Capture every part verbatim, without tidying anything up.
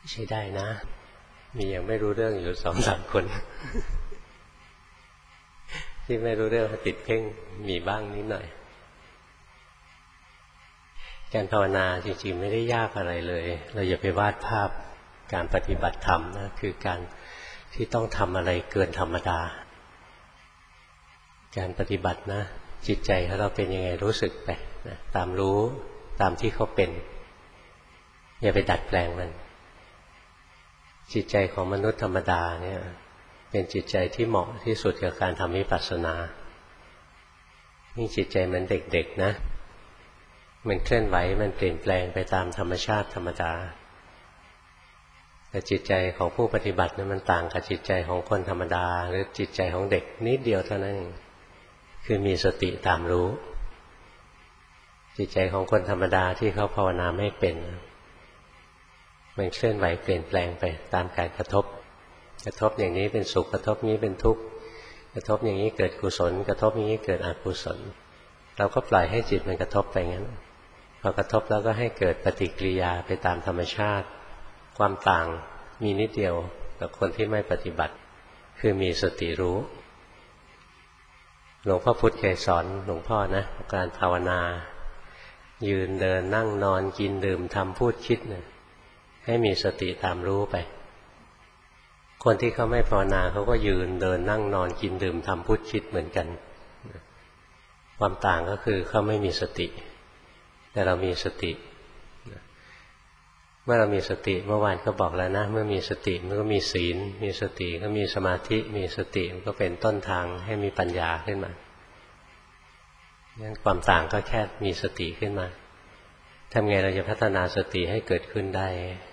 ใช้ได้นะมียังไม่รู้เรื่องอยู่สองสามคน ที่ไม่รู้เรื่องติดเพ่งมีบ้างนิดหน่อยการภาวนาจริงๆไม่ได้ยากอะไรเลยเราอย่าไปวาดภาพการปฏิบัติธรรมนะคือการที่ต้องทำอะไรเกินธรรมดาการปฏิบัตินะจิตใจของเราเป็นยังไงรู้สึกไปนะตามรู้ตามที่เขาเป็นอย่าไปดัดแปลงมันจิตใจของมนุษย์ธรรมดาเนี่ยเป็นจิตใจที่เหมาะที่สุดกับการทำวิปัสสนานี่จิตใจเหมือนเด็กๆนะมันเคลื่อนไหวมันเปลี่ยนแปลงไปตามธรรมชาติธรรมดาแต่จิตใจของผู้ปฏิบัติเนี่ยมันต่างกับจิตใจของคนธรรมดาหรือจิตใจของเด็กนิดเดียวเท่านั้นเองคือมีสติตามรู้จิตใจของคนธรรมดาที่เขาภาวนาไม่เป็นมันเคลื่อนไหวเปลี่ยนแปลงไปตามการกระทบกระทบอย่างนี้เป็นสุขกระทบนี้เป็นทุกข์กระทบอย่างนี้เกิดกุศลกระทบอย่างนี้เกิดอกุศลเราก็ปล่อยให้จิตมันกระทบไปงั้นพอกระทบแล้วก็ให้เกิดปฏิกิริยาไปตามธรรมชาติความต่างมีนิดเดียวกับคนที่ไม่ปฏิบัติคือมีสติรู้หลวงพ่อพุธเคยสอนหลวงพ่อนะการภาวนายืนเดินนั่งนอนกินดื่มทำพูดคิดนะให้มีสติตามรู้ไปคนที่เขาไม่ภาวนาเขาก็ยืนเดินนั่งนอนกินดื่มทำพูดคิดเหมือนกันความต่างก็คือเขาไม่มีสติแต่เรามีสติเมื่อเรามีสติเมื่อวานก็บอกแล้วนะเมื่อมีสติมันก็มีศีลมีสติก็มีสมาธิมีสติมันก็เป็นต้นทางให้มีปัญญาขึ้นมางั้นความต่างก็แค่มีสติขึ้นมาทำไงเราจะพัฒนาสติให้เกิดขึ้นได้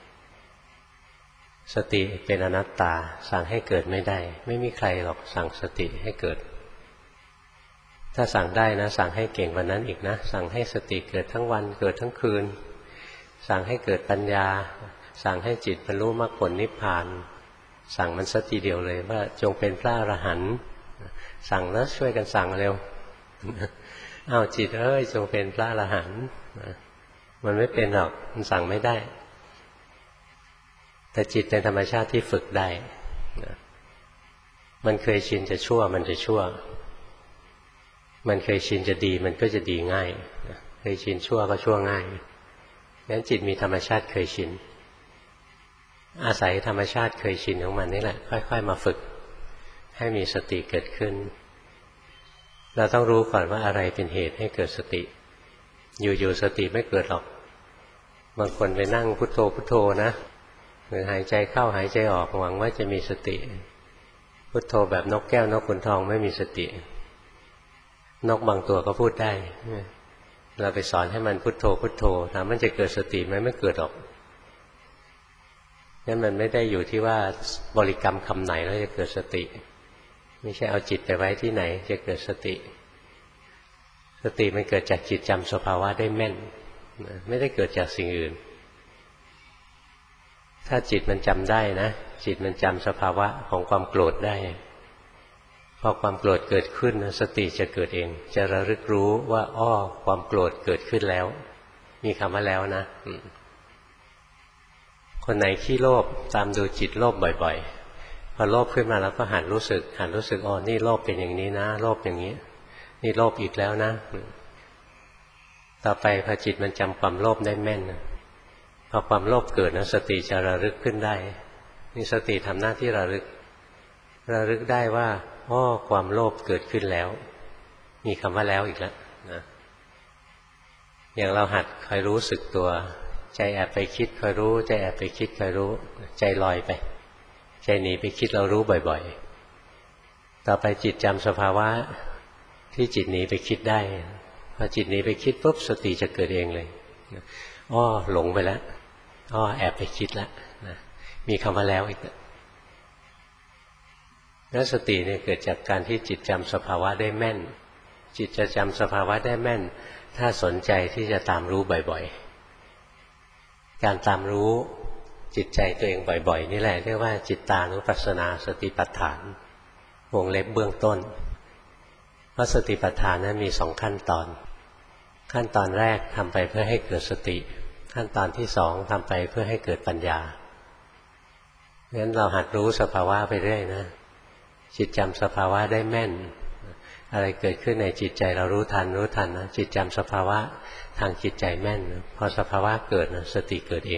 สติเป็นอนัตตาสั่งให้เกิดไม่ได้ไม่มีใครหรอกสั่งสติให้เกิดถ้าสั่งได้นะสั่งให้เก่งกว่านั้นอีกนะสั่งให้สติเกิดทั้งวันเกิดทั้งคืนสั่งให้เกิดปัญญาสั่งให้จิตบรรลุมรรคผลนิพพานสั่งมันสักทีเดียวเลยว่าจงเป็นพระอรหันต์สั่งแล้วช่วยกันสั่งเร็วอ้าวจิตเอ้ยจงเป็นพระอรหันต์มันไม่เป็นหรอกมันสั่งไม่ได้แต่จิตเป็นธรรมชาติที่ฝึกได้มันเคยชินจะชั่วมันจะชั่วมันเคยชินจะดีมันก็จะดีง่ายเคยชินชั่วก็ชั่วง่ายงั้นจิตมีธรรมชาติเคยชินอาศัยธรรมชาติเคยชินของมันนี่แหละค่อยๆมาฝึกให้มีสติเกิดขึ้นเราต้องรู้ก่อนว่าอะไรเป็นเหตุให้เกิดสติอยู่ๆสติไม่เกิดหรอกบางคนไปนั่งพุทโธพุทโธนะหรือหายใจเข้าหายใจออกหวังว่าจะมีสติพุทโธแบบนกแก้วนกขุนทองไม่มีสตินกบางตัวก็พูดได้เราไปสอนให้มันพุทโธพุทโธถามมันจะเกิดสติไหมไม่เกิดหรอกงั้นมันไม่ได้อยู่ที่ว่าบริกรรมคำไหนแล้วจะเกิดสติไม่ใช่เอาจิตไปไว้ที่ไหนจะเกิดสติสติมันเกิดจากจิตจำสภาวะได้แม่นไม่ได้เกิดจากสิ่งอื่นถ้าจิตมันจำได้นะจิตมันจำสภาวะของความโกรธได้พอความโกรธเกิดขึ้นสติจะเกิดเองจะระลึกรู้ว่าอ้อความโกรธเกิดขึ้นแล้วมีคำว่าแล้วนะคนไหนขี้โลภตามดูจิตโลภบ่อยๆพอโลภขึ้นมาแล้วก็หันรู้สึกหันรู้สึกอ๋อนี่โลภเป็นอย่างนี้นะโลภอย่างนี้นี่โลภอีกแล้วนะต่อไปพอจิตมันจำความโลภได้แม่นพอความโลภเกิดนะสติจะระลึกขึ้นได้นี่สติทำหน้าที่ระลึกระลึกได้ว่าอ้อความโลภเกิดขึ้นแล้วมีคำว่าแล้วอีกแล้วนะอย่างเราหัดคอยรู้สึกตัวใจแอบไปคิดคอยรู้ใจแอบไปคิดคอยรู้ใจลอยไปใจหนีไปคิดเรารู้บ่อยๆต่อไปจิตจำสภาวะที่จิตหนีไปคิดได้พอจิตหนีไปคิดปุ๊บสติจะเกิดเองเลยอ้อหลงไปแล้วอ้อแอบไปคิดแล้วนะมีคำว่าแล้วอีกแล้วสติเนี่ยเกิดจากการที่จิตจำสภาวะได้แม่นจิตจะจำสภาวะได้แม่นถ้าสนใจที่จะตามรู้บ่อยๆการตามรู้จิตใจตัวเองบ่อยๆนี่แหละเรียกว่าจิตตานุปัสสนาสติปัฏฐานวงเล็บเบื้องต้นเพราะสติปัฏฐานนั้นมีสองขั้นตอนขั้นตอนแรกทำไปเพื่อให้เกิดสติขั้นตอนที่สองทำไปเพื่อให้เกิดปัญญางั้นเราหัดรู้สภาวะไปเรื่อยนะจิตจำสภาวะได้แม่นอะไรเกิดขึ้นในจิตใจเรารู้ทันรู้ทันนะจิตจำสภาวะทางจิตใจแม่นพอสภาวะเกิดนะสติเกิดเอง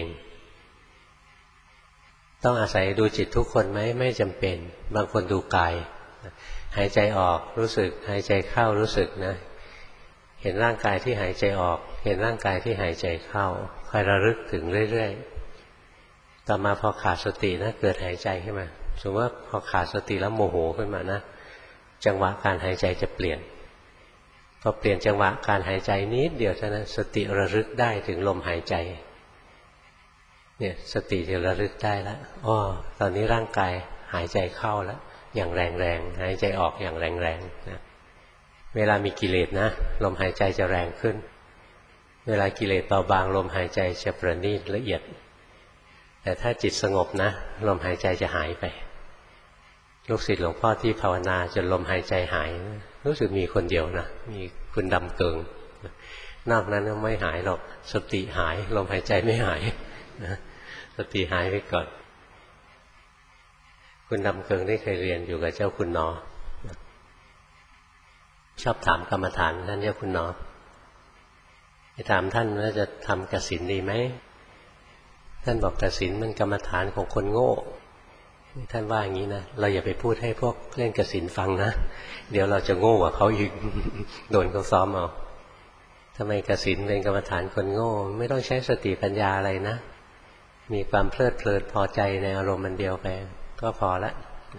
ต้องอาศัยดูจิตทุกคนไหมไม่จำเป็นบางคนดูกายหายใจออกรู้สึกหายใจเข้ารู้สึกนะเห็นร่างกายที่หายใจออกเห็นร่างกายที่หายใจเข้าคอยระลึกถึงเรื่อยๆต่อมาพอขาดสตินะเกิดหายใจขึ้นมาสมมติว่าพอขาดสติแล้วโมโหขึ้นมานะจังหวะการหายใจจะเปลี่ยนพอเปลี่ยนจังหวะการหายใจนิดเดียวเท่านั้นสติระลึกได้ถึงลมหายใจเนี่ยสติจะระลึกได้แล้วอ้อตอนนี้ร่างกายหายใจเข้าแล้วอย่างแรงๆหายใจออกอย่างแรงๆนะเวลามีกิเลสนะลมหายใจจะแรงขึ้นเวลากิเลสเบาบางลมหายใจจะประณีตละเอียดแต่ถ้าจิตสงบนะลมหายใจจะหายไปลูกศิษย์หลวงพ่อที่ภาวนาจนลมหายใจหายรู้สึกมีคนเดียวนะมีคุณดำเกิงนอกนั้นไม่หายหรอกสติหายลมหายใจไม่หายนะสติหายไปก่อนคุณดำเกิงได้เคยเรียนอยู่กับเจ้าคุณนอชอบถามกรรมฐานท่านเจ้าคุณนอไปถามท่านว่าจะทำกสิณดีไหมท่านบอกกสิณมันกรรมฐานของคนโง่ท่านว่าอย่างนี้นะเราอย่าไปพูดให้พวกเล่นกสิณฟังนะเดี๋ยวเราจะโง่กว่าเขาอีก โดนเขาซ้อมเอาทำไมกสิณเป็นกรรมฐานคนโง่ไม่ต้องใช้สติปัญญาอะไรนะมีความเพลิดเพลินพอใจในอารมณ์มันเดียวไปก็พอละ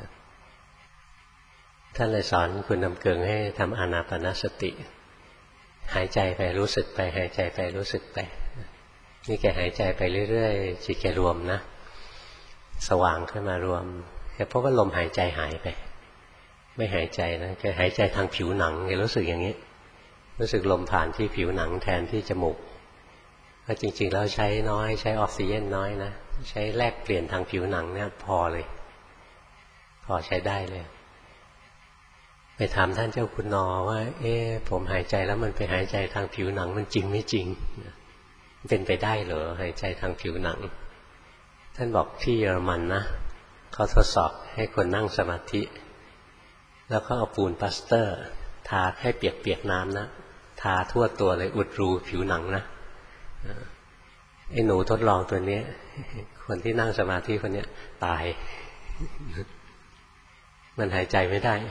ท่านเลยสอนคุณนำเกิงให้ทำอานาปานสติหายใจไปรู้สึกไปหายใจไปรู้สึกไปนี่แกหายใจไปเรื่อยๆจิตแกรวมนะสว่างขึ้นมารวมแค่เพราะว่าลมหายใจหายไปไม่หายใจนะแกหายใจทางผิวหนังแกรู้สึกอย่างนี้รู้สึกลมผ่านที่ผิวหนังแทนที่จมูกเพราะจริงๆแล้วใช้น้อยใช้ออกซิเจนน้อยนะใช้แลกเปลี่ยนทางผิวหนังเนี่ยพอเลยพอใช้ได้เลยไปถามท่านเจ้าคุณนอว่าเอ๊ะผมหายใจแล้วมันไปหายใจทางผิวหนังมันจริงไม่จริงเป็นไปได้เหรอหายใจทางผิวหนังท่านบอกที่เยอรมันนะเขาทดสอบให้คนนั่งสมาธิแล้วก็เอาปูนปลาสเตอร์ทาให้เปียกๆน้ำนะทาทั่วตัวเลยอุดรูผิวหนังนะไอ้หนูทดลองตัวนี้คนที่นั่งสมาธิคนนี้ตายมันหายใจไม่ได้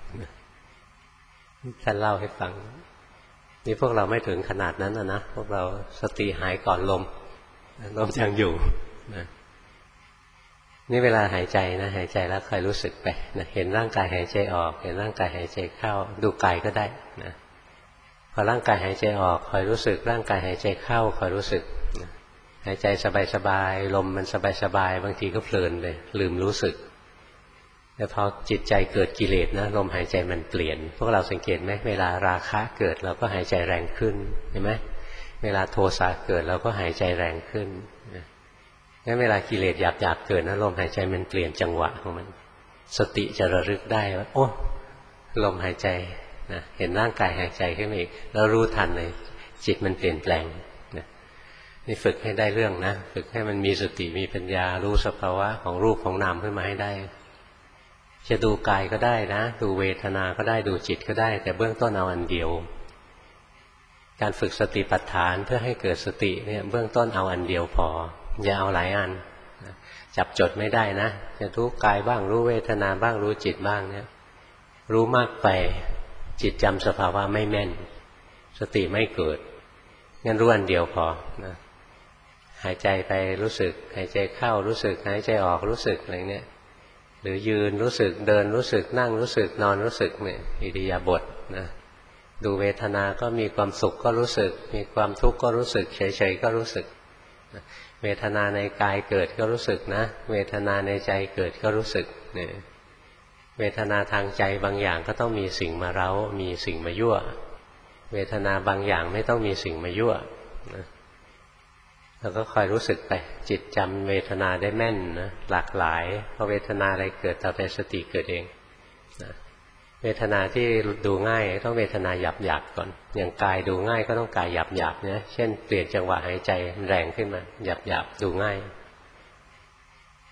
ท่านเล่าให้ฟังนี่พวกเราไม่ถึงขนาดนั้นนะนะพวกเราสติหายก่อนลมลมยังอยู่นะนี่เวลาหายใจนะหายใจแล้วคอยรู้สึกไปนะเห็นร่างกายหายใจออกเห็นร่างกายหายใจเข้าดูกายก็ได้นะพอร่างกายหายใจออกคอยรู้สึกร่างกายหายใจเข้าคอยรู้สึกนะหายใจสบายๆลมมันสบายๆบางทีก็เพลินเลยลืมรู้สึกแต่พอจิตใจเกิดกิเลสนะลมหายใจมันเปลี่ยนพวกเราสังเกตไหมเวลาราคะเกิดเราก็หายใจแรงขึ้นเห็นไหมเวลาโทสะเกิดเราก็หายใจแรงขึ้นงั้นเวลากิเลสหยาบๆเกิดนะลมหายใจมันเปลี่ยนจังหวะของมันสติจะระลึกได้ว่าโอ้ลมหายใจนะเห็นร่างกายหายใจขึ้นมาอีกแล้วรู้ทันเลยจิตมันเปลี่ยนแปลงนะนี่ฝึกให้ได้เรื่องนะฝึกให้มันมีสติมีปัญญารู้สภาวะของรูปของนามขึ้นมาให้ได้จะดูกายก็ได้นะดูเวทนาก็ได้ดูจิตก็ได้แต่เบื้องต้นเอาอันเดียวการฝึกสติปัฏฐานเพื่อให้เกิดสติเนี่ยเบื้องต้นเอาอันเดียวพออย่าเอาหลายอันจับจดไม่ได้นะจะรู้กายบ้างรู้เวทนาบ้างรู้จิตบ้างเนี่ยรู้มากไปจิตจำสภาวะไม่แม่นสติไม่เกิดงั้นรู้อันเดียวพอนะหายใจไปรู้สึกหายใจเข้ารู้สึกหายใจออกรู้สึกอะไรเนี่ยหรือยืนรู้สึกเดินรู้สึกนั่งรู้สึกนอนรู้สึกเนี่ยอิริยาบถนะดูเวทนาก็มีความสุขก็รู้สึกมีความทุกข์ก็รู้สึกเฉยๆก็รู้สึกเวทนาในกายเกิดก็รู้สึกนะเวทนาในใจเกิดก็รู้สึกเนี่ยเวทนาทางใจบางอย่างก็ต้องมีสิ่งมาเร้ามีสิ่งมายั่วเวทนาบางอย่างไม่ต้องมีสิ่งมายั่วนะเราก็คอยรู้สึกไปจิตจำเวทนาได้แม่นนะหลากหลายพอเวทนาอะไรเกิดต่อไปสติเกิดเองนะเวทนาที่ดูง่ายต้องเวทนาหยาบหยาบก่อนอย่างกายดูง่ายก็ต้องกายหยาบหยาบเนี่ยเช่นเปลี่ยนจังหวะหายใจแรงขึ้นมาหยาบหยาบดูง่าย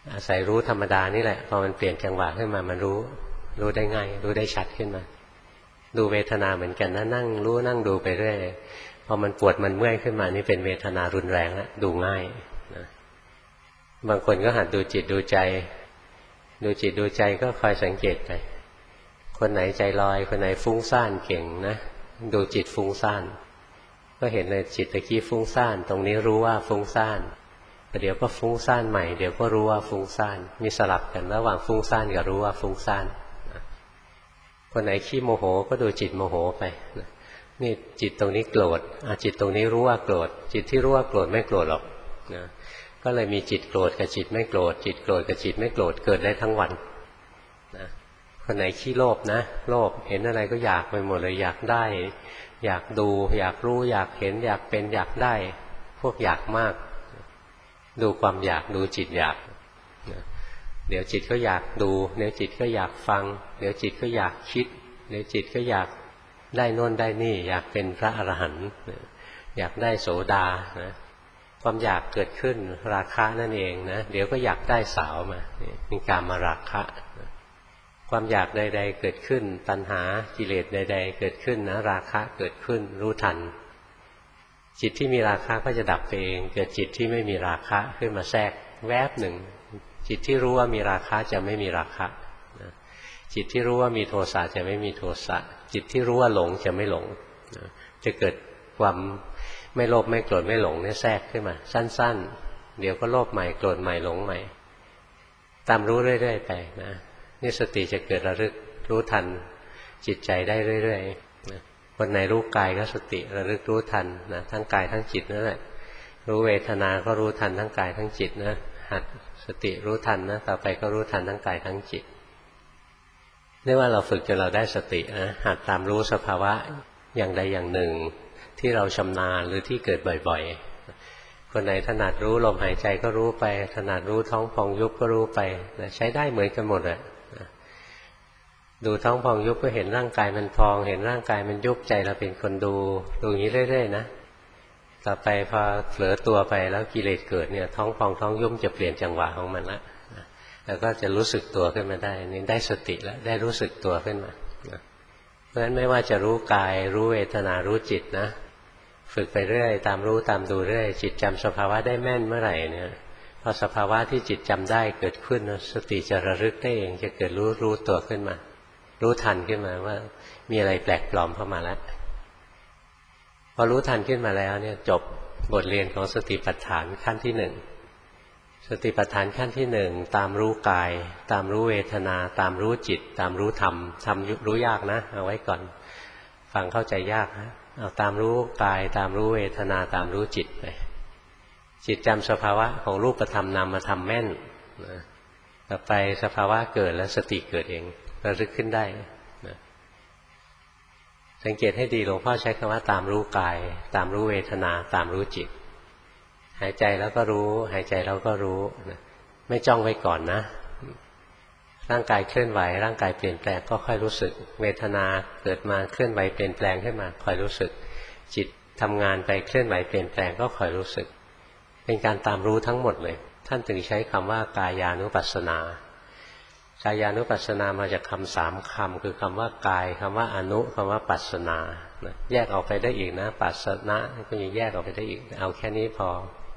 อาศัยรู้ธรรมดานี่แหละพอมันเปลี่ยนจังหวะขึ้นมามันรู้รู้ได้ง่ายรู้ได้ชัดขึ้นมาดูเวทนาเหมือนกันนะนั่งรู้นั่งดูไปเรื่อยพอมันปวดมันเมื่อยขึ้นมานี่เป็นเวทนารุนแรงแล้วดูง่ายนะบางคนก็หัดดูจิตดูใจดูจิตดูใจก็คอยสังเกตไปคนไหนใจลอยคนไหนฟุ้งซ่านเก่งนะดูจิตฟุ้งซ่านก็เห็นเลยจิตตะกี้ฟุ้งซ่านตรงนี้รู้ว่าฟุ้งซ่านเดี๋ยวก็ฟุ้งซ่านใหม่เดี๋ยวก็รู้ว่าฟุ้งซ่านมีสลับกันระหว่างฟุ้งซ่านกับรู้ว่าฟุ้งซ่านคนไหนขี้โมโหก็ดูจิตโมโหไปนี่จิตตรงนี้โกรธจิตตรงนี้รู้ว่าโกรธจิตที่รู้ว่าโกรธไม่โกรธหรอกนะก็เลยมีจิตโกรธกับจิตไม่โกรธจิตโกรธกับจิตไม่โกรธเกิดได้ทั้งวันนะคนไหนขี้โลภนะโลภเห็นอะไรก็อยากไปหมดเลยอยากได้อยากดูอยากรู้อยากเห็นอยากเป็นอยากได้พวกอยากมากดูความอยากดูจิตอยากเดี๋ยวจิตก็อยากดูเดี๋ยวจิตก็อยากฟังเดี๋ยวจิตก็อยากคิดเดี๋ยวจิตก็อยากได้โน่นได้นี่อยากเป็นพระอรหันต์อยากได้โสดานะความอยากเกิดขึ้นราคะนั่นเองนะเดี๋ยวก็อยากได้สาวมาเป็นกามราคะความอยากใดๆเกิดขึ้นตัณหากิเลสใดๆเกิดขึ้นนะราคะเกิดขึ้นรู้ทันจิตที่มีราคะก็จะดับไปเองเกิดจิตที่ไม่มีราคะขึ้นมาแทรกแวบหนึ่งจิตที่รู้ว่ามีราคะจะไม่มีราคะจิตที่รู้ว่ามีโทสะจะไม่มีโทสะจิตที่รู้ว่าหลงจะไม่หลงจะเกิดความไม่โลภไม่โกรธไม่หลงเนี่ยแทรกขึ้นมาสั้นๆเดี๋ยวก็โลภใหม่โกรธใหม่หลงใหม่ตามรู้เรื่อยๆไปนะนี่สติจะเกิดระลึกรู้ทันจิตใจได้เรื่อยๆนะคนไหนรู้กายก็สติระลึกรู้ทันนะทั้งกายทั้งจิตนั่นแหละรู้เวทนาก็รู้ทันทั้งกายทั้งจิตนะหัดสติรู้ทันนะต่อไปก็รู้ทันทั้งกายทั้งจิตเรียกว่าเราฝึกจนเราได้สตินะหัดตามรู้สภาวะอย่างใดอย่างหนึ่งที่เราชำนาญหรือที่เกิดบ่อยๆคนไหนถนัดรู้ลมหายใจก็รู้ไปถนัดรู้ท้องพองยุบก็รู้ไปนะใช้ได้เหมือนกันหมดเลยนะดูท้องพองยุบก็เห็นร่างกายมันพองเห็นร่างกายมันยุบใจเราเป็นคนดูดูอย่างนี้เรื่อยๆนะต่อไปพอเผลอตัวไปแล้วกิเลสเกิดเนี่ยท้องพองท้องยุบจะเปลี่ยนจังหวะของมันละแล้วก็จะรู้สึกตัวขึ้นมาได้นี่ได้สติแล้วได้รู้สึกตัวขึ้นมาเพราะฉะนั้นไม่ว่าจะรู้กายรู้เวทนารู้จิตนะฝึกไปเรื่อยตามรู้ตามดูเรื่อยจิตจำสภาวะได้แม่นเมื่อไหร่เนี่ยพอสภาวะที่จิตจำได้เกิดขึ้นสติจะระลึกได้เองจะเกิดรู้รู้ตัวขึ้นมารู้ทันขึ้นมาว่ามีอะไรแปลกปลอมเข้ามาแล้วพอรู้ทันขึ้นมาแล้วเนี่ยจบบทเรียนของสติปัฏฐานขั้นที่หนึ่งสติปัฏฐานขั้นที่หนึ่งตามรู้กายตามรู้เวทนาตามรู้จิตตามรู้ธรรมธรรมรู้ยากนะเอาไว้ก่อนฟังเข้าใจยากนะเอาตามรู้กายตามรู้เวทนาตามรู้จิตไปจิตจำสภาวะของรูปธรรมนามธรรมแม่นนะต่อไปสภาวะเกิดแล้วสติเกิดเองระลึกขึ้นได้นะสังเกตให้ดีหลวงพ่อใช้คำว่าตามรู้กายตามรู้เวทนาตามรู้จิตหายใจแล้วก็รู้หายใจแล้วก็รู้นะไม่จ้องไว้ก่อนนะร่างกายเคลื่อนไหวร่างกายเปลี่ยนแปลงก็ค่อยรู้สึกเวทนาเกิดมาเคลื่อนไหวเปลี่ยนแปลงขึ้นมาคอยรู้สึกจิตทำงานไปเคลื่อนไหวเปลี่ยนแปลงก็คอยรู้สึกเป็นการตามรู้ทั้งหมดเลยท่านถึงใช้คำว่ากายานุปัสสนากายานุปัสสนามาจากคำสามคำคือคำว่ากายคำว่าอนุคำว่าปัสสนาแยกออกไปได้อีกนะปัสสนะก็ยังแยกออกไปได้อีกเอาแค่นี้พอ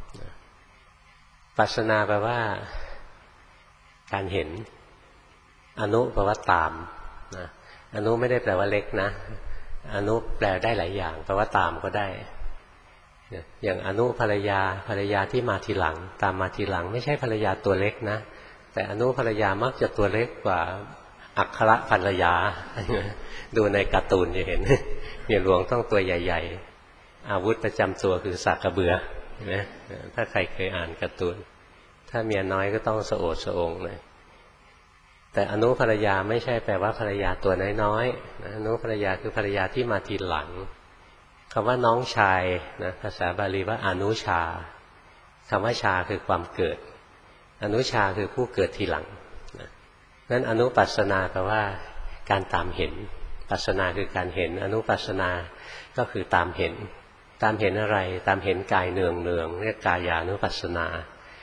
ปัสสนาแปลว่าการเห็นอนุแปลว่าตามนะอนุไม่ได้แปลว่าเล็กนะอนุแปลได้หลายอย่างแปลว่าตามก็ได้อย่างอนุภรรยาภรรยาที่มาทีหลังตามมาทีหลังไม่ใช่ภรรยาตัวเล็กนะแต่อนุภรรยามักจะตัวเล็กกว่าอัครภรรยาดูในการ์ตูนจะเห็นเมียหลวงต้องตัวใหญ่ๆอาวุธประจำตัวคือสากกระเบือนะถ้าใครเคยอ่านการ์ตูนถ้าเมียน้อยก็ต้องสะโอดสะองนะแต่อนุภรรยาไม่ใช่แปลว่าภรรยาตัวน้อยๆนะอนุภรรยาคือภรรยาที่มาทีหลังคำว่าน้องชายนะภาษาบาลีว่าอนุชาคำว่าชาคือความเกิดอนุชาคือผู้เกิดทีหลังนะนั้นอนุปัสสนาแปลว่าการตามเห็นปัสสนาคือการเห็นอนุปัสสนาก็คือตามเห็นตามเห็นอะไรตามเห็นกายเนืองเนืองเรียกกายานุปัสสนา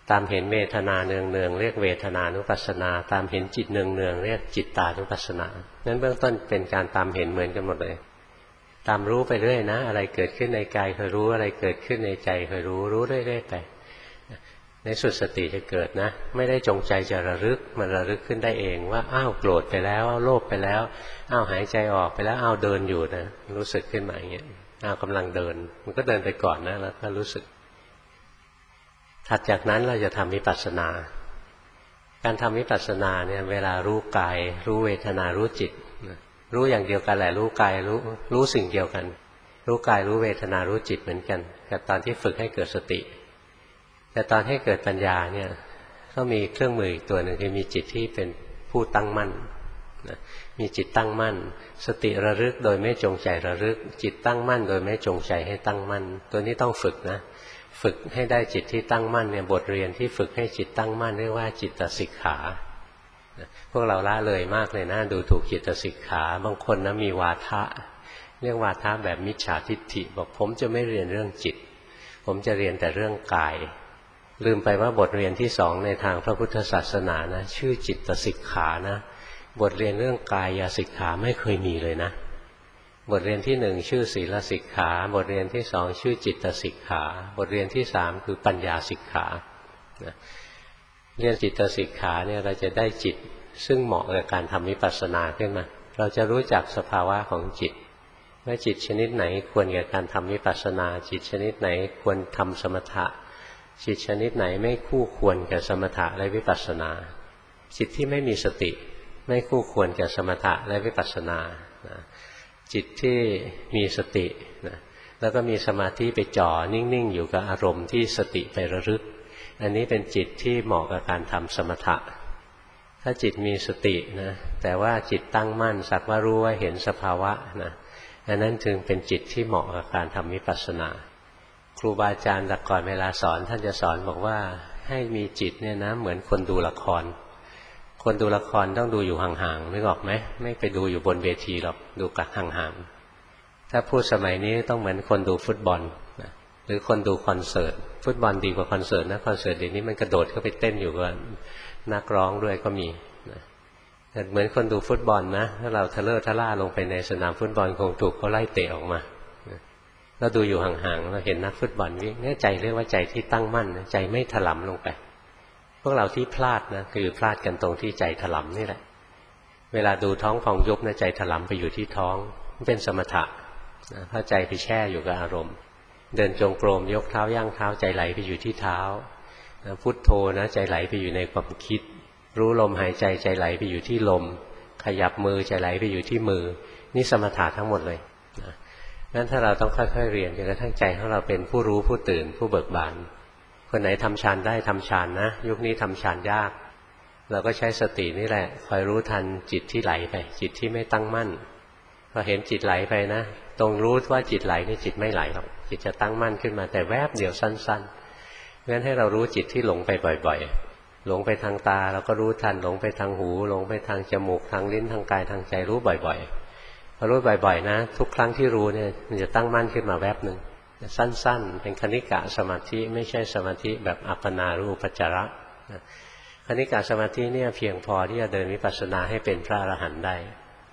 ตามเห็นเวทนาเนืองๆเรียกเวทนานุปัสสนาตามเห็นจิตเนืองๆเรียกจิตตานุปัสสนานั้นเบื้องต้นเป็นการตามเห็นเหมือนกันหมดเลยตามรู้ไปเรื่อยนะอะไรเกิดขึ้นในกายคอยรู้อะไรเกิดขึ้นในใจคอยรู้รู้เรื่อยๆไปในสุดสติจะเกิดนะไม่ได้จงใจจะระลึกมันระลึกขึ้นได้เองว่าอ้าวโกรธไปแล้วอ้าวโลภไปแล้วอ้าวหายใจออกไปแล้วอ้าวเดินอยู่นะรู้สึกขึ้นมาอย่างเงี้ยอ้าวกำลังเดินมันก็เดินไปก่อนนะแล้วก็รู้สึกถัดจากนั้นเราจะทำวิปัสสนาการทำวิปัสสนาเนี่ยเวลารู้กายรู้เวทนารู้จิตรู้อย่างเดียวกันแหละรู้กายรู้รู้สิ่งเดียวกันรู้กายรู้เวทนารู้จิตเหมือนกันกับตอนที่ฝึกให้เกิดสติแต่ตอนให้เกิดปัญญาเนี่ยก็มีเครื่องมืออีกตัวหนึ่งคือมีจิตที่เป็นผู้ตั้งมั่นนะมีจิตตั้งมั่นสติระลึกโดยไม่จงใจระลึกจิตตั้งมั่นโดยไม่จงใจให้ตั้งมั่นตัวนี้ต้องฝึกนะฝึกให้ได้จิตที่ตั้งมั่นเนี่ยบทเรียนที่ฝึกให้จิตตั้งมั่นเรียกว่าจิตสิกขาพวกเราละเลยมากเลยนะดูถูกจิตสิกขาบางคนนะมีวาทะเรียกวาทะแบบมิจฉาทิฏฐิบอกผมจะไม่เรียนเรื่องจิตผมจะเรียนแต่เรื่องกายลืมไปว่าบทเรียนที่สองในทางพระพุทธศาสนานะชื่อจิตสิกขานะบทเรียนเรื่องกายสิกขาไม่เคยมีเลยนะบทเรียนที่หนึ่งชื่อศีลสิกขาบทเรียนที่สองชื่อจิตสิกขาบทเรียนที่สามคือปัญญาสิกขาเรียนจิตสิกขาเนี่ยเราจะได้จิตซึ่งเหมาะกับการทำวิปัสสนาขึ้นมาเราจะรู้จักสภาวะของจิตว่าจิตชนิดไหนควรกับการทำวิปัสสนาจิตชนิดไหนควรทำสมถะจิตชนิดไหนไม่คู่ควรกับสมถะและวิปัสสนาจิตที่ไม่มีสติไม่คู่ควรกับสมถะและวิปัสสนาจิตที่มีสตินะแล้วก็มีสมาธิไปจ่อนิ่งๆอยู่กับอารมณ์ที่สติไประลึกอันนี้เป็นจิตที่เหมาะกับการทำสมถะถ้าจิตมีสตินะแต่ว่าจิตตั้งมั่นสักว่ารู้ว่าเห็นสภาวะนะอันนั้นจึงเป็นจิตที่เหมาะกับการทำวิปัสสนาครูบาอาจารย์แต่ก่อนเวลาสอนท่านจะสอนบอกว่าให้มีจิตเนี่ยนะเหมือนคนดูละครคนดูละครต้องดูอยู่ห่างๆนึกออกไหมไม่ไปดูอยู่บนเวทีหรอกดูกักห่างๆถ้าพูดสมัยนี้ต้องเหมือนคนดูฟุตบอลนะหรือคนดูคอนเสิร์ตฟุตบอลดีกว่าคอนเสิร์ตนะคอนเสิร์ตเดี๋ยวนี้มันกระโดดเข้าไปเต้นอยู่กับนักร้องด้วยก็มีนะเหมือนคนดูฟุตบอลนะถ้าเราทะเลาะทะล่าลงไปในสนามฟุตบอลคงถูกเขาไล่เตะออกมาเราดูอยู่ห่างๆเราเห็นนักฟุตบอลวิ่งเนี่ยใจเรียกว่าใจที่ตั้งมั่นใจไม่ถลำลงไปพวกเราที่พลาดนะคือพลาดกันตรงที่ใจถลำนี่แหละเวลาดูท้องพองยุบนะใจถลำไปอยู่ที่ท้องเป็นสมถะนะถ้าใจไปแช่อยู่กับอารมณ์เดินจงกรมยกเท้าย่างเท้าใจไหลไปอยู่ที่เท้านะพุทโธนะใจไหลไปอยู่ในความคิดรู้ลมหายใจใจไหลไปอยู่ที่ลมขยับมือใจไหลไปอยู่ที่มือนี่สมถะทั้งหมดเลยนะงั้นถ้าเราต้องค่อยๆเรียนจนกระทั่งใจของเราเป็นผู้รู้ผู้ตื่นผู้เบิกบานคนไหนทำฌานได้ทำฌานนะยุคนี้ทำฌานยากเราก็ใช้สตินี่แหละคอยรู้ทันจิตที่ไหลไปจิตที่ไม่ตั้งมั่นพอเห็นจิตไหลไปนะตรงรู้ว่าจิตไหลนี่จิตไม่ไหลหรอกจิตจะตั้งมั่นขึ้นมาแต่แวบเดียวสั้นๆงั้นให้เรารู้จิตที่หลงไปบ่อยๆหลงไปทางตาเราก็รู้ทันหลงไปทางหูหลงไปทางจมูกทางลิ้นทางกายทางใจรู้บ่อยๆพอรู้บ่อยๆนะทุกครั้งที่รู้เนี่ยมันจะตั้งมั่นขึ้นมาแวบหนึ่งสั้นๆเป็นคณิกะสมาธิไม่ใช่สมาธิแบบอัปปนารูปจาระคณิกะสมาธิเนี่ยเพียงพอที่จะเดินวิปัสสนาให้เป็นพระอรหันต์ได้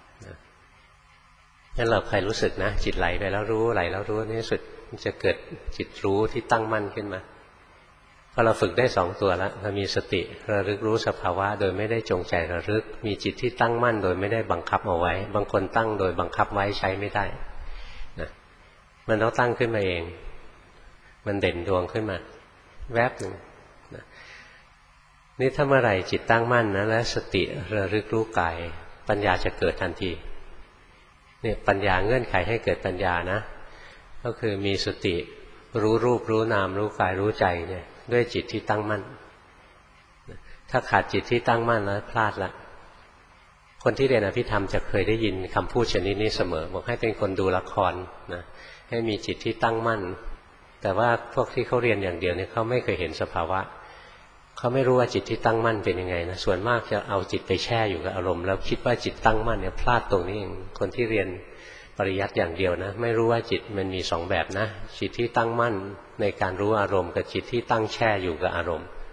งั้นเราใครรู้สึกนะจิตไหลไปแล้วรู้ไหลแล้วรู้นี่สุดจะเกิดจิตรู้ที่ตั้งมั่นขึ้นมาพอเราฝึกได้สองตัวแล้วเรามีสติระลึกรู้สภาวะโดยไม่ได้จงใจระลึกมีจิตที่ตั้งมั่นโดยไม่ได้บังคับเอาไว้บางคนตั้งโดยบังคับไว้ใช้ไม่ได้นะมันต้องตั้งขึ้นมาเองมันเด่นดวงขึ้นมาแวบหนึ่งนะนี่ถ้าเมื่อไหร่จิตตั้งมั่นนะและสติระลึกรู้กายปัญญาจะเกิดทันทีเนี่ยปัญญาเงื่อนไขให้เกิดปัญญานะก็คือมีสติรู้รูปรู้นามรู้กายรู้ใจเนี่ยด้วยจิตที่ตั้งมั่นถ้าขาดจิตที่ตั้งมั่นแล้วพลาดละคนที่เรียนอภิธรรมจะเคยได้ยินคำพูดชนิดนี้เสมอบอกให้เป็นคนดูละครนะให้มีจิตที่ตั้งมั่นแต่ว่าพวกที่เขาเรียนอย่างเดียวเนี่ยเขาไม่เคยเห็นสภาวะเขาไม่รู้ว่าจิตที่ตั้งมั่นเป็นยังไงนะส่วนมากจะเอาจิตไปแช่อยู่กับอารมณ์แล้วคิดว่าจิตตั้งมั่นเนี่ยพลาดตรงนี้เองคนที่เรียนปริยัติอย่างเดียวนะไม่รู้ว่าจิตมันมีสองแบบนะจิตที่ตั้งมั่นในการรู้อารมณ์กับจิตที่ตั้งแช่อยู่กับอารมณ์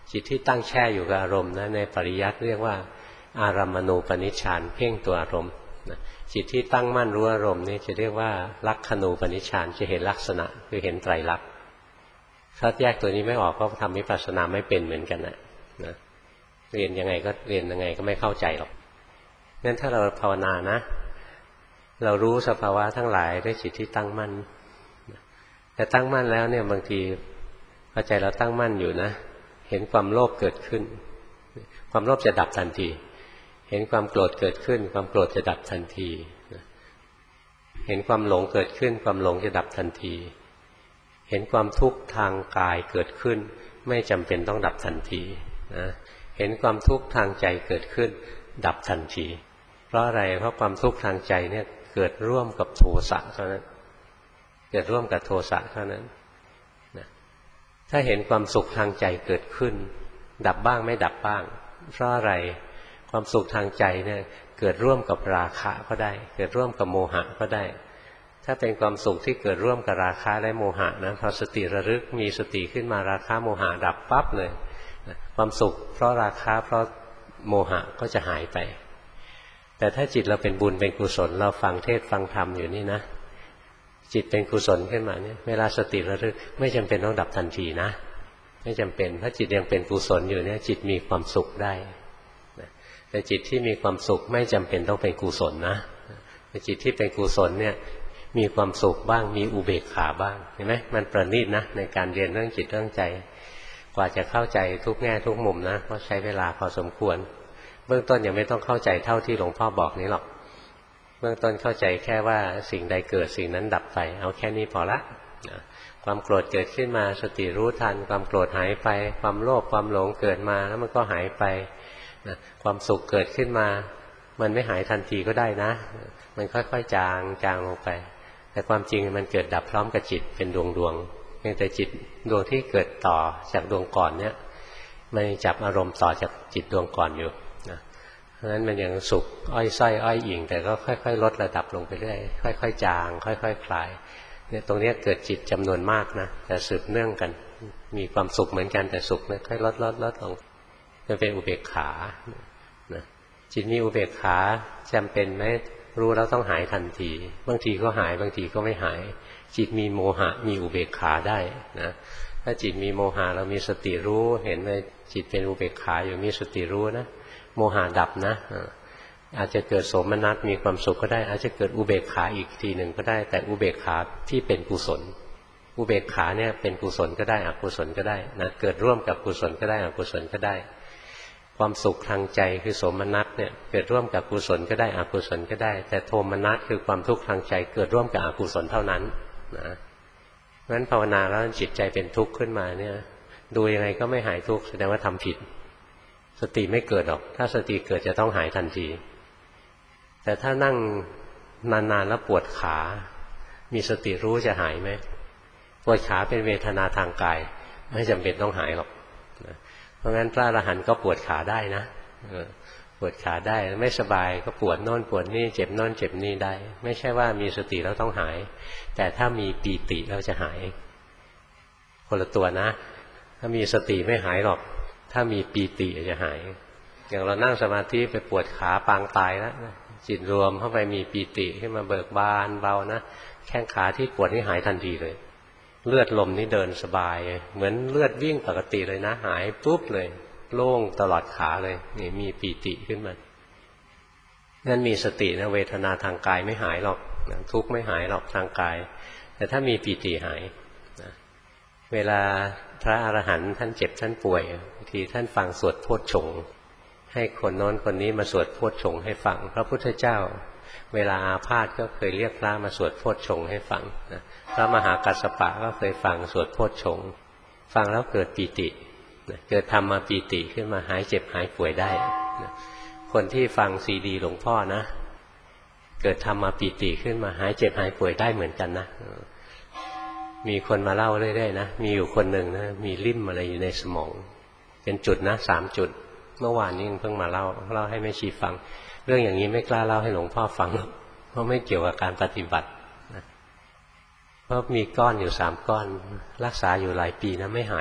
จิตที่ตั้งแช่อยู่กับอารมณ์นะในปริยัติเรียกว่าอารัมมณูปนิชฌานเพ่งตัวอารมณ์จิตที่ตั้งมั่นรู้อารมณ์นี่จะเรียกว่าลักขณูปนิชฌานจะเห็นลักษณะคือเห็นไตรลักษณ์ถ้าแยกตัวนี้ไม่ออกก็ทำวิปัสสนาไม่เป็นเหมือนกันนะนะเรียนยังไงก็เรียนยังไงก็ไม่เข้าใจหรอกงั้นถ้าเราภาวนานะเรารู้สภาวะทั้งหลายด้วยจิตที่ตั้งมั่นแต่ตั้งมั่นแล้วเนี่ยบางทีพอใจเราตั้งมั่นอยู่นะเห็นความโลภเกิดขึ้นความโลภจะดับทันทีเห็นความโกรธเกิดขึ้นความโกรธจะดับทันทีเห็นความหลงเกิดขึ้นความหลงจะดับทันทีเห็นความทุกข์ทางกายเกิดขึ้นไม่จำเป็นต้องดับทันทีนะเห็นความทุกข์ทางใจเกิดขึ้นดับทันทีเพราะอะไรเพราะความทุกข์ทางใจเนี่ยเกิดร่วมกับโทสะเท่านั้นเกิดร่วมกับโทสะเท่านั้นนะถ้าเห็นความสุขทางใจเกิดขึ้นดับบ้างไม่ดับบ้างเพราะอะไรความสุขทางใจเนี่ยเกิดร่วมกับราคะก็ได้เกิดร่วมกับโมหะก็ได้ถ้าเป็นความสุขที่เกิดร่วมกับราคะและโมหะนะพอสติระลึกมีสติขึ้นมาราคะโมหะดับปั๊บเลยความสุขเพราะราคะเพราะโมหะก็จะหายไปแต่ถ้าจิตเราเป็นบุญเป็นกุศลเราฟังเทศฟังธรรมอยู่นี่นะจิตเป็นกุศลขึ้นมาเนี่ยเวลาสติระลึกไม่จำเป็นต้องดับทันทีนะไม่จำเป็นถ้าจิตยังเป็นกุศลอยู่เนี่ยจิตมีความสุขได้แต่จิตที่มีความสุขไม่จำเป็นต้องเป็นกุศลนะแต่จิตที่เป็นกุศลเนี่ยมีความสุขบ้างมีอุเบกขาบ้างเห็นไหมมันประณีตนะในการเรียนเรื่องจิตเรื่องใจกว่าจะเข้าใจทุกแง่ทุกมุมนะก็ใช้เวลาพอสมควรเบื้องต้นยังไม่ต้องเข้าใจเท่าที่หลวงพ่อบอกนี้หรอกเบื้องต้นเข้าใจแค่ว่าสิ่งใดเกิดสิ่งนั้นดับไปเอาแค่นี้พอละความโกรธเกิดขึ้นมาสติรู้ทันความโกรธหายไปความโลภความหลงเกิดมาแล้วมันก็หายไปความสุขเกิดขึ้นมามันไม่หายทันทีก็ได้นะมันค่อยๆจางจางลงไปแต่ความจริงมันเกิดดับพร้อมกับจิตเป็นดวงดวงเพียงแต่จิตดวงที่เกิดต่อจากดวงก่อนเนี่ยมันจับอารมณ์ต่อจากจิตดวงก่อนอยู่นะเพราะฉะนั้นมันยังสุขอ้อยส้อยอ้อยอิงแต่ก็ค่อยๆลดระดับลงไปเรื่อยค่อยๆจางค่อยๆคลายเนี่ยตรงนี้เกิดจิตจำนวนมากนะแต่สืบเนื่องกันมีความสุขเหมือนกันแต่สุขเนี่ยค่อยลดลดลดลงจะเป็นอุเบกขานะจิตมีอุเบกขาจำเป็นไหมรู้แล้วต้องหายทันทีบางทีก็หายบางทีก็ไม่หายจิตมีโมหะมีอุเบกขาได้นะถ้าจิตมีโมหะเรามีสติรู้เห็นเลยจิตเป็นอุเบกขาอยู่มีสติรู้นะโมหะดับนะอาจจะเกิดโสมนัสมีความสุขก็ได้อาจจะเกิดอุเบกขาอีกทีหนึ่งก็ได้แต่อุเบกขาที่เป็นกุศลอุเบกขาเนี่ยเป็นกุศลก็ได้อกุศลก็ได้นะเกิดร่วมกับกุศลก็ได้อกุศลก็ได้ความสุขทางใจคือโสมนัสเนี่ยเกิดร่วมกับกุศลก็ได้อกุศลก็ได้แต่โทมนัสคือความทุกข์ทางใจเกิดร่วมกับอกุศลเท่านั้นนะงั้นภาวนาแล้วจิตใจเป็นทุกข์ขึ้นมาเนี่ยดูยังไงก็ไม่หายทุกข์แสดงว่าทำผิดสติไม่เกิดหรอกถ้าสติเกิดจะต้องหายทันทีแต่ถ้านั่งนานๆแล้วปวดขามีสติรู้จะหายไหมปวดขาเป็นเวทนาทางกายไม่จำเป็นต้องหายหรอกเพราะงั้นพระอรหันต์ก็ปวดขาได้นะปวดขาได้ไม่สบายก็ปวดโน่นปวดนี่เจ็บโน่นเจ็บนี่ได้ไม่ใช่ว่ามีสติแล้วต้องหายแต่ถ้ามีปีติแล้วจะหายคนละตัวนะถ้ามีสติไม่หายหรอกถ้ามีปีติจะหายอย่างเรานั่งสมาธิไปปวดขาปางตายแล้วจิตรวมเข้าไปมีปีติขึ้นมาเบิกบานเบานะแข้งขาที่ปวดนี่หายทันทีเลยเลือดลมนี่เดินสบายเหมือนเลือดวิ่งปกติเลยนะหายปุ๊บเลยโล่งตลอดขาเลยนี่มีปีติขึ้นมานั่นมีสตินะเวทนาทางกายไม่หายหรอกทุกข์ไม่หายหรอกทางกายแต่ถ้ามีปีติหายนะเวลาพระอรหันต์ท่านเจ็บท่านป่วยบางทีท่านฟังสวดโพชฌงค์ให้คนโน้นคนนี้มาสวดโพชฌงค์ให้ฟังพระพุทธเจ้าเวลาอาพาธก็เคยเรียกพระมาสวดโพชฌงค์ให้ฟังนะพระมหากัสสปะก็เคยฟังสวดโพชฌงค์ฟังแล้วเกิดปีติเกิดธรรมมาปีติขึ้นมาหายเจ็บหายป่วยได้คนที่ฟังซีดีหลวงพ่อนะเกิดธรรมมาปีติขึ้นมาหายเจ็บหายป่วยได้เหมือนกันนะมีคนมาเล่าเรื่อยๆนะมีอยู่คนหนึ่งนะมีลิ่มอะไรอยู่ในสมองเป็นจุดนะสามจุดเมื่อวานนี้เพิ่งมาเล่าเล่าให้แม่ชีฟังเรื่องอย่างนี้ไม่กล้าเล่าให้หลวงพ่อฟังเพราะไม่เกี่ยวกับการปฏิบัตินะเพราะมีก้อนอยู่สามก้อนรักษาอยู่หลายปีนะไม่หายหรอก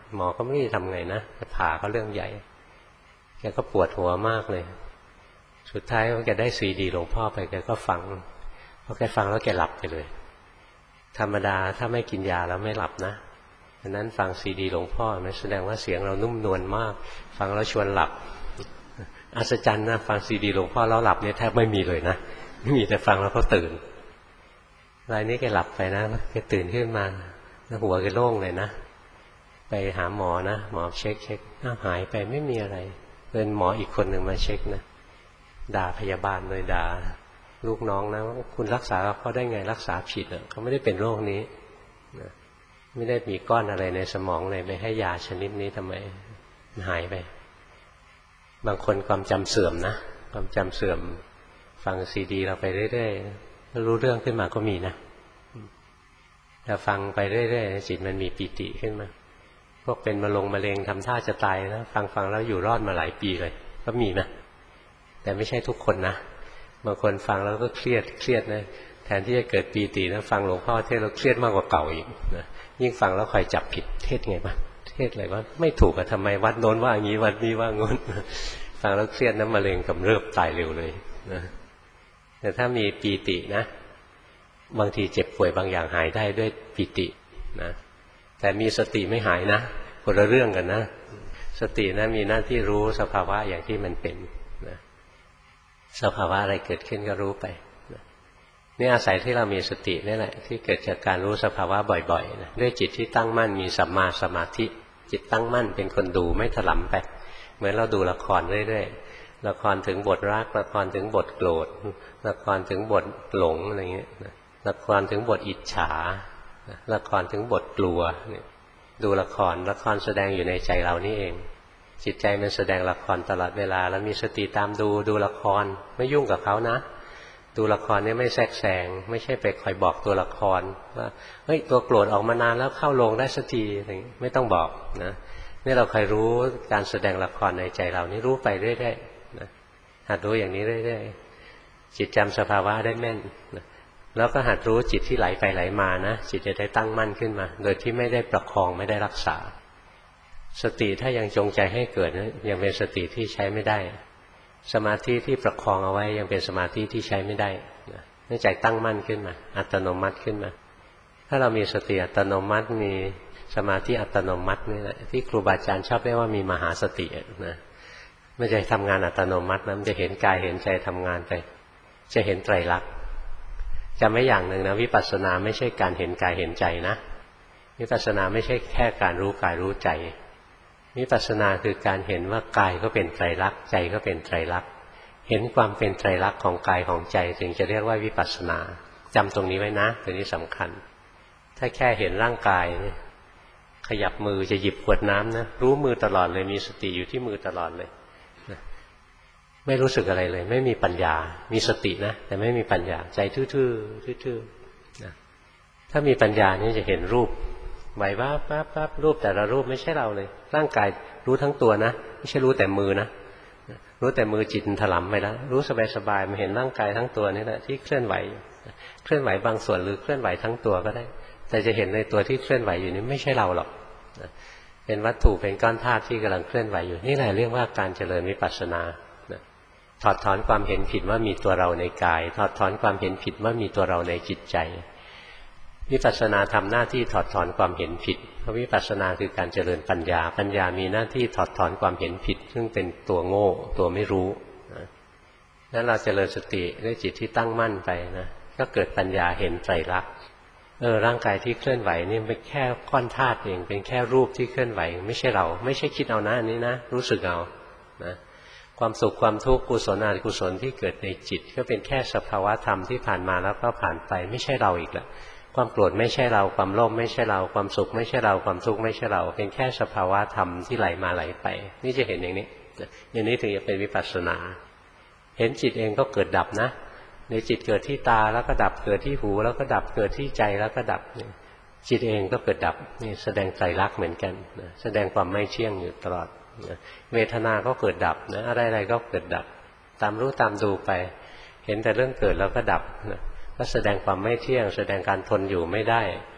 หมอก็ไม่รู้จะทำไงนะจะผ่าเขาเรื่องใหญ่แกก็ปวดหัวมากเลยสุดท้ายแกได้ซีดีหลวงพ่อไปแกก็ฟังพอแกฟังแล้วแกหลับไปเลยธรรมดาถ้าไม่กินยาแล้วไม่หลับนะดังนั้นฟังซีดีหลวงพ่อมันแสดงว่าเสียงเรานุ่มนวลมากฟังแล้วชวนหลับอัศจรรย์นะฟังซีดีหลวงพ่อแล้วหลับเนี่ยแทบไม่มีเลยนะไม่มีแต่ฟังแล้วก็ตื่นรายนี้แกหลับไปนะแกตื่นขึ้นมาแล้วหัวแกโล่งเลยนะไปหาหมอนะหมอเช็คเช็คอ้าวหายไปไม่มีอะไรเป็นหมออีกคนหนึ่งมาเช็คนะด่าพยาบาลเลยด่าลูกน้องนะว่าคุณรักษาเขาได้ไงรักษาผิดอ่ะเขาไม่ได้เป็นโรคนี้นะไม่ได้มีก้อนอะไรในสมองเลยไปให้ยาชนิดนี้ทำไมมันหายไปบางคนความจำเสื่อมนะความจำเสื่อมฟังซีดีเราไปเรื่อยๆแล้วรู้เรื่องขึ้นมาก็มีนะแต่ฟังไปเรื่อยๆจิตมันมีปิติขึ้นมาพวกเป็นมะลงมะเร็งทำท่าจะตายนะฟังฟังแล้วอยู่รอดมาหลายปีเลยก็มีนะแต่ไม่ใช่ทุกคนนะบางคนฟังแล้วก็เครียดเครียดนะแทนที่จะเกิดปีตินะฟังหลวงพ่อเทศแล้วเครียดมากกว่าเก่าอีกนะยิ่งฟังแล้วคอยจับผิดเทศไงบ้างเทศอะไรว่าไม่ถูกอะทำไมวัดโน้นว่าอย่างนี้วัดนี้ว่างนฟังแล้วเครียดนะมะเร็งกำเริบตายเร็วเลยนะแต่ถ้ามีปีตินะบางทีเจ็บป่วยบางอย่างหายได้ด้วยปีตินะแต่มีสติไม่หายนะคนละเรื่องกันนะสตินะมีหน้าที่รู้สภาวะอย่างที่มันเป็นนะสภาวะอะไรเกิดขึ้นก็รู้ไปนะนี่อาศัยที่เรามีสตินี่แหละที่เกิดจากการรู้สภาวะบ่อยๆนะด้วยจิตที่ตั้งมั่นมีสัมมาสมาธิจิตตั้งมั่นเป็นคนดูไม่ถลำไปเหมือนเราดูละครเรื่อยๆละครถึงบทรักละครถึงบทโกรธละครถึงบทหลงอะไรเงี้ยละครถึงบทอิจฉาละครถึงบทกลัวดูละครละครแสดงอยู่ในใจเรานี่เองจิตใจมันแสดงละครตลอดเวลาแล้วมีสติตามดูดูละครไม่ยุ่งกับเขานะดูละครนี่ไม่แทรกแซงไม่ใช่ไปคอยบอกตัวละครว่าเฮ้ยตัวโกรธออกมานานแล้วเข้าโรงได้สักทีไม่ต้องบอกนะนี่เราคอยรู้การแสดงละครในใจเรานี่รู้ไปเรื่อยๆนะหัดรู้อย่างนี้เรื่อยๆจิตจำสภาวะได้แม่นนะแล้วก็หัดรู้จิตที่ไหลไปไหลมานะจิตจะได้ตั้งมั่นขึ้นมาโดยที่ไม่ได้ประคองไม่ได้รักษาสติถ้ายังจงใจให้เกิดนะยังเป็นสติที่ใช้ไม่ได้สมาธิที่ประคองเอาไว้ยังเป็นสมาธิที่ใช้ไม่ได้นะเนื่องจากตั้งมั่นขึ้นมาอัตโนมัติขึ้นมาถ้าเรามีสติอัตโนมัติมีสมาธิอัตโนมัตินี่แหละที่ครูบาอาจารย์ชอบเรียกว่ามีมหาสตินะไม่ใช่ทำงานอัตโนมัตินะมันจะเห็นกายเห็นใจทำงานไปจะเห็นไตรลักษณ์จำไว้อย่างหนึ่งนะวิปัสสนาไม่ใช่การเห็นกายเห็นใจนะวิปัสสนาไม่ใช่แค่การรู้กายรู้ใจวิปัสสนาคือการเห็นว่ากายก็เป็นไตรลักษณ์ใจก็เป็นไตรลักษณ์เห็นความเป็นไตรลักษณ์ของกายของใจถึงจะเรียกว่าวิปัสสนาจำตรงนี้ไว้นะตัวนี้สำคัญถ้าแค่เห็นร่างกายขยับมือจะหยิบขวดน้ำนะรู้มือตลอดเลยมีสติอยู่ที่มือตลอดเลยไม่รู้สึกอะไรเลยไม่มีปัญญามีสตินะแต่ไม่มีปัญญาใจทื่อๆทื่อๆนะถ้ามีปัญญานี่จะเห็นรูปไหวว่าปั๊บปั๊บรูปแต่ละรูปไม่ใช่เราเลยร่างกายรู้ทั้งตัวนะไม่ใช่รู้แต่มือนะรู้แต่มือจิตถลำไปแล้วรู้สบายๆมาเห็นร่างกายทั้งตัวนี่แหละที่เคลื่อนไหวเคลื่อนไหวบางส่วนหรือเคลื่อนไหวทั้งตัวก็ได้แต่จะเห็นในตัวที่เคลื่อนไหวอยู่นี้ไม่ใช่เราหรอกเป็นวัตถุเป็นก้อนธาตุที่กำลังเคลื่อนไหวอยู่นี่แหละเรียกว่าการเจริญวิปัสสนาถอดถอนความเห็นผิดว่ามีตัวเราในกายถอดถอนความเห็นผิดว่ามีตัวเราในจิตใจวิปัสสนาทำหน้าที่ถอดถอนความเห็นผิดเพราะวิปัสสนาคือการเจริญปัญญาปัญญามีหน้าที่ถอดถอนความเห็นผิดซึ่งเป็นตัวโง่ตัวไม่รู้นั้นเราเจริญสติด้วยจิตที่ตั้งมั่นไปนะก็เกิดปัญญาเห็นไตรลักษณ์เออร่างกายที่เคลื่อนไหวนี่เป็นแค่ก้อนธาตุเองเป็นแค่รูปที่เคลื่อนไหวไม่ใช่เราไม่ใช่คิดเอานะอันนี้นะรู้สึกเอานะความสุขความทุกข์กุศลอกุศลที่เกิดในจิตก็เป็นแค่สภาวะธรรมที่ผ่านมาแล้วก็ผ่านไปไม่ใช่เราอีกละความโกรธไม่ใช่เราความโลภไม่ใช่เราความสุขไม่ใช่เราความทุกข์ไม่ใช่เราเป็นแค่สภาวะธรรมที่ไหลมาไหลไปนี่จะเห็นอย่างนี้อย่างนี้ถึงจะเป็นวิปัสสนาเห็นจิตเองก็เกิดดับนะในจิตเกิดที่ตาแล้วก็ดับเกิดที่หูแล้วก็ดับเกิดที่ใจแล้วก็ดับจิตเองก็เกิดดับนี่แสดงไตรลักษณ์เหมือนกันแสดงความไม่เที่ยงอยู่ตลอดเวทนาก็เกิดดับนะอะไรๆก็เกิดดับตามรู้ตามดูไปเห็นแต่เรื่องเกิดแล้วก็ดับนะก็แสดงความไม่เที่ยงแสดงการทนอยู่ไม่ได้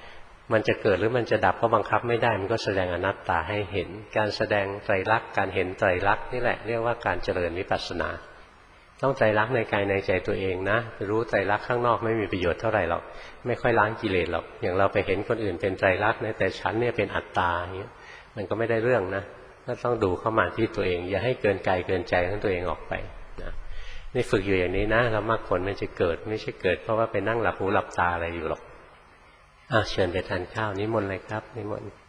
มันจะเกิดหรือมันจะดับก็บังคับไม่ได้มันก็แสดงอนัตตาให้เห็นการแสดงไตรลักษณ์การเห็นไตรลักษณ์นี่แหละเรียกว่าการเจริญวิปัสสนาต้องไตรลักษณ์ในกายในใจตัวเองนะรู้ไตรลักษณ์ข้างนอกไม่มีประโยชน์เท่าไหร่หรอกไม่ค่อยล้างกิเลสหรอกอย่างเราไปเห็นคนอื่นเป็นไตรลักษณ์นะแต่ฉันเนี่ยเป็นอัตตาอย่างเงี้ยมันก็ไม่ได้เรื่องนะก็ต้องดูเข้ามาที่ตัวเองอย่าให้เกินกายเกินใจของตัวเองออกไปนะนี่ฝึกอยู่อย่างนี้นะแล้วมรรคผลมันจะเกิดไม่ใช่เกิดเพราะว่าไปนั่งหลับหูหลับตาอะไรอยู่หรอกอ่ะเชิญไปทานข้าวนิมนต์เลยครับนิมนต์